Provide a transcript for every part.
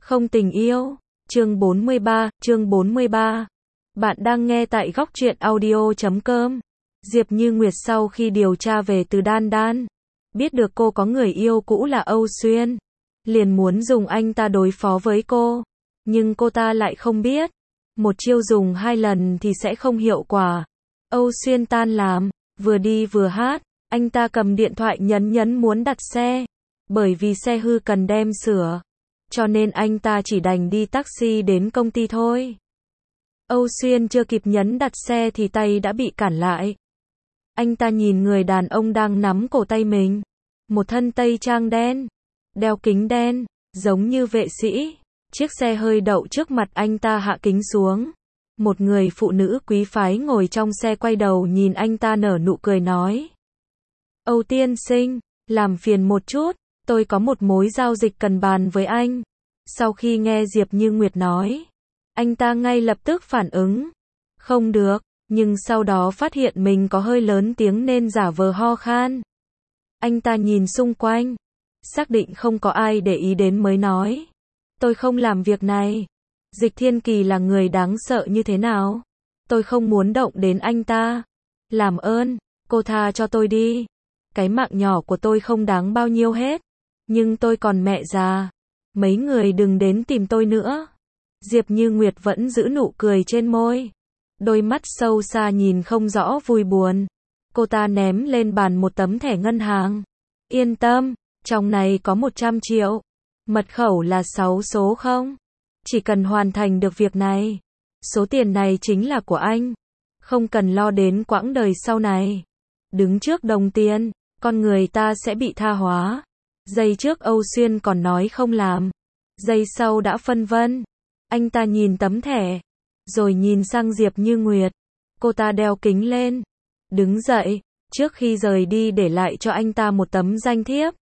Không tình yêu. Chương 43. Bạn đang nghe tại góc truyện audio.com. Diệp Như Nguyệt sau khi điều tra về Từ Đan Đan, biết được cô có người yêu cũ là Âu Xuyên, liền muốn dùng anh ta đối phó với cô. Nhưng cô ta lại không biết, một chiêu dùng 2 lần thì sẽ không hiệu quả. Âu Xuyên tan làm, vừa đi vừa hát, anh ta cầm điện thoại nhấn muốn đặt xe. Bởi vì xe hư cần đem sửa, cho nên anh ta chỉ đành đi taxi đến công ty thôi. Âu Xuyên chưa kịp nhấn đặt xe thì tay đã bị cản lại. Anh ta nhìn người đàn ông đang nắm cổ tay mình. Một thân tây trang đen, đeo kính đen, giống như vệ sĩ. Chiếc xe hơi đậu trước mặt anh ta hạ kính xuống. Một người phụ nữ quý phái ngồi trong xe quay đầu nhìn anh ta nở nụ cười nói: Âu tiên sinh, làm phiền một chút, tôi có một mối giao dịch cần bàn với anh. Sau khi nghe Diệp Như Nguyệt nói, anh ta ngay lập tức phản ứng: không được, nhưng sau đó phát hiện mình có hơi lớn tiếng nên giả vờ ho khan. Anh ta nhìn xung quanh, xác định không có ai để ý đến mới nói: tôi không làm việc này. Dịch Thiên Kỳ là người đáng sợ như thế nào? Tôi không muốn động đến anh ta. Làm ơn, cô tha cho tôi đi. Cái mạng nhỏ của tôi không đáng bao nhiêu hết. Nhưng tôi còn mẹ già. Mấy người đừng đến tìm tôi nữa. Diệp Như Nguyệt vẫn giữ nụ cười trên môi. Đôi mắt sâu xa nhìn không rõ vui buồn. Cô ta ném lên bàn một tấm thẻ ngân hàng. Yên tâm, trong này có 100 triệu. Mật khẩu là 6 số 0. Chỉ cần hoàn thành được việc này, số tiền này chính là của anh. Không cần lo đến quãng đời sau này. Đứng trước đồng tiền, con người ta sẽ bị tha hóa. Giây trước Âu Xuyên còn nói không làm, giây sau đã phân vân. Anh ta nhìn tấm thẻ, rồi nhìn sang Diệp Như Nguyệt. Cô ta đeo kính lên, đứng dậy, trước khi rời đi để lại cho anh ta một tấm danh thiếp.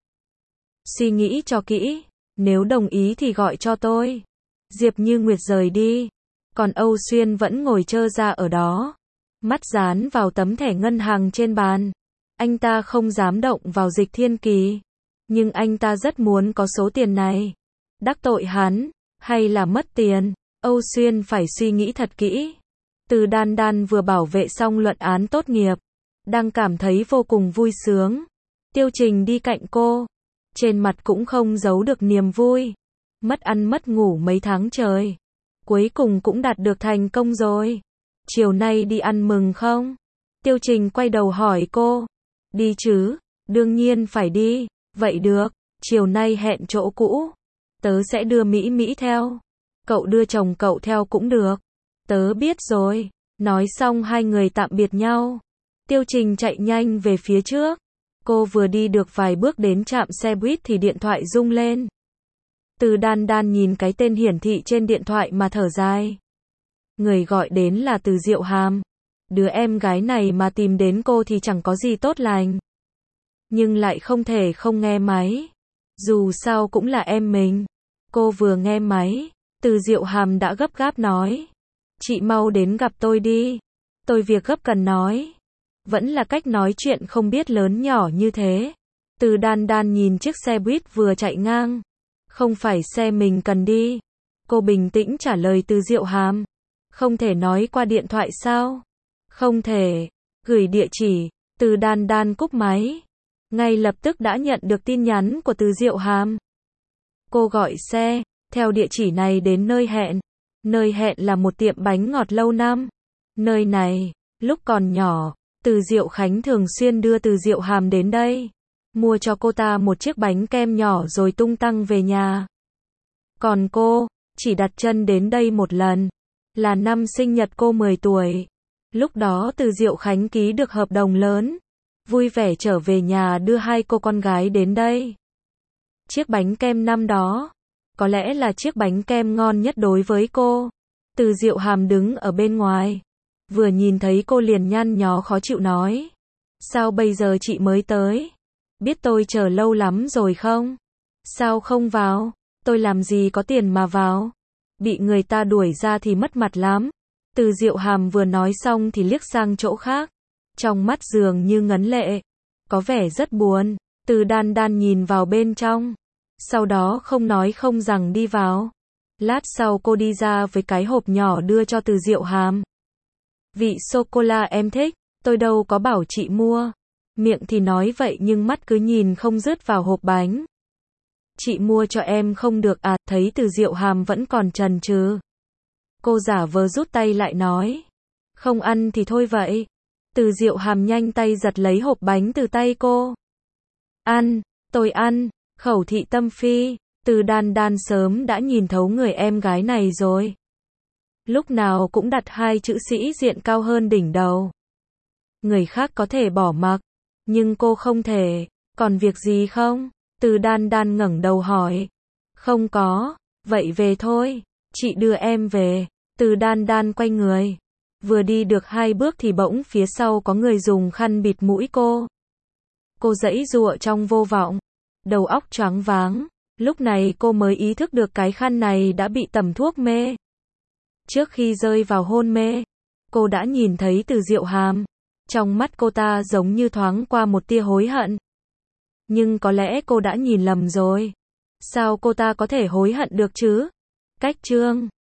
Suy nghĩ cho kỹ, nếu đồng ý thì gọi cho tôi. Diệp Như Nguyệt rời đi, còn Âu Xuyên vẫn ngồi trơ ra ở đó, mắt dán vào tấm thẻ ngân hàng trên bàn. Anh ta không dám động vào Dịch Thiên Kỳ, nhưng anh ta rất muốn có số tiền này. Đắc tội hắn, hay là mất tiền, Âu Xuyên phải suy nghĩ thật kỹ. Từ Đan Đan vừa bảo vệ xong luận án tốt nghiệp, đang cảm thấy vô cùng vui sướng. Tiêu Trình đi cạnh cô, trên mặt cũng không giấu được niềm vui. Mất ăn mất ngủ mấy tháng trời, cuối cùng cũng đạt được thành công rồi. Chiều nay đi ăn mừng không? Tiêu Trình quay đầu hỏi cô. Đi chứ, đương nhiên phải đi. Vậy được, chiều nay hẹn chỗ cũ. Tớ sẽ đưa Mỹ Mỹ theo. Cậu đưa chồng cậu theo cũng được. Tớ biết rồi. Nói xong hai người tạm biệt nhau. Tiêu Trình chạy nhanh về phía trước. Cô vừa đi được vài bước đến trạm xe buýt thì điện thoại rung lên. Từ Đan Đan nhìn cái tên hiển thị trên điện thoại mà thở dài. Người gọi đến là Từ Diệu Hàm. Đứa em gái này mà tìm đến cô thì chẳng có gì tốt lành. Nhưng lại không thể không nghe máy. Dù sao cũng là em mình. Cô vừa nghe máy, Từ Diệu Hàm đã gấp gáp nói: chị mau đến gặp tôi đi. Tôi việc gấp cần nói. Vẫn là cách nói chuyện không biết lớn nhỏ như thế. Từ Đan Đan nhìn chiếc xe buýt vừa chạy ngang. Không phải xe mình cần đi. Cô bình tĩnh trả lời Từ Diệu Hàm. Không thể nói qua điện thoại sao? Không thể. Gửi địa chỉ. Từ Đan Đan cúp máy. Ngay lập tức đã nhận được tin nhắn của Từ Diệu Hàm. Cô gọi xe, theo địa chỉ này đến nơi hẹn. Nơi hẹn là một tiệm bánh ngọt lâu năm. Nơi này, lúc còn nhỏ, Từ Diệu Khánh thường xuyên đưa Từ Diệu Hàm đến đây. Mua cho cô ta một chiếc bánh kem nhỏ rồi tung tăng về nhà. Còn cô, chỉ đặt chân đến đây một lần. Là năm sinh nhật cô 10 tuổi. Lúc đó Từ Diệu Khánh ký được hợp đồng lớn. Vui vẻ trở về nhà đưa hai cô con gái đến đây. Chiếc bánh kem năm đó, có lẽ là chiếc bánh kem ngon nhất đối với cô. Từ Diệu Hàm đứng ở bên ngoài. Vừa nhìn thấy cô liền nhăn nhó khó chịu nói: sao bây giờ chị mới tới? Biết tôi chờ lâu lắm rồi không? Sao không vào? Tôi làm gì có tiền mà vào? Bị người ta đuổi ra thì mất mặt lắm. Từ Diệu Hàm vừa nói xong thì liếc sang chỗ khác. Trong mắt dường như ngấn lệ. Có vẻ rất buồn. Từ Đan Đan nhìn vào bên trong. Sau đó không nói không rằng đi vào. Lát sau cô đi ra với cái hộp nhỏ đưa cho Từ Diệu Hàm. Vị sô-cô-la em thích, tôi đâu có bảo chị mua. Miệng thì nói vậy nhưng mắt cứ nhìn không dứt vào hộp bánh. Chị mua cho em không được à, thấy Từ Diệu Hàm vẫn còn chần chừ. Cô giả vờ rút tay lại nói. Không ăn thì thôi vậy. Từ Diệu Hàm nhanh tay giật lấy hộp bánh từ tay cô. Ăn, tôi ăn, khẩu thị tâm phi. Từ Đan Đan sớm đã nhìn thấu người em gái này rồi. Lúc nào cũng đặt hai chữ sĩ diện cao hơn đỉnh đầu. Người khác có thể bỏ mặc, nhưng cô không thể. Còn việc gì không? Từ Đan Đan ngẩng đầu hỏi. Không có, vậy về thôi, chị đưa em về. Từ Đan Đan quay người. Vừa đi được 2 bước thì bỗng phía sau có người dùng khăn bịt mũi cô. Cô giãy giụa trong vô vọng, đầu óc choáng váng. Lúc này cô mới ý thức được cái khăn này đã bị tẩm thuốc mê. Trước khi rơi vào hôn mê, cô đã nhìn thấy Từ Diệu Hàm. Trong mắt cô ta giống như thoáng qua một tia hối hận. Nhưng có lẽ cô đã nhìn lầm rồi. Sao cô ta có thể hối hận được chứ? Cách chương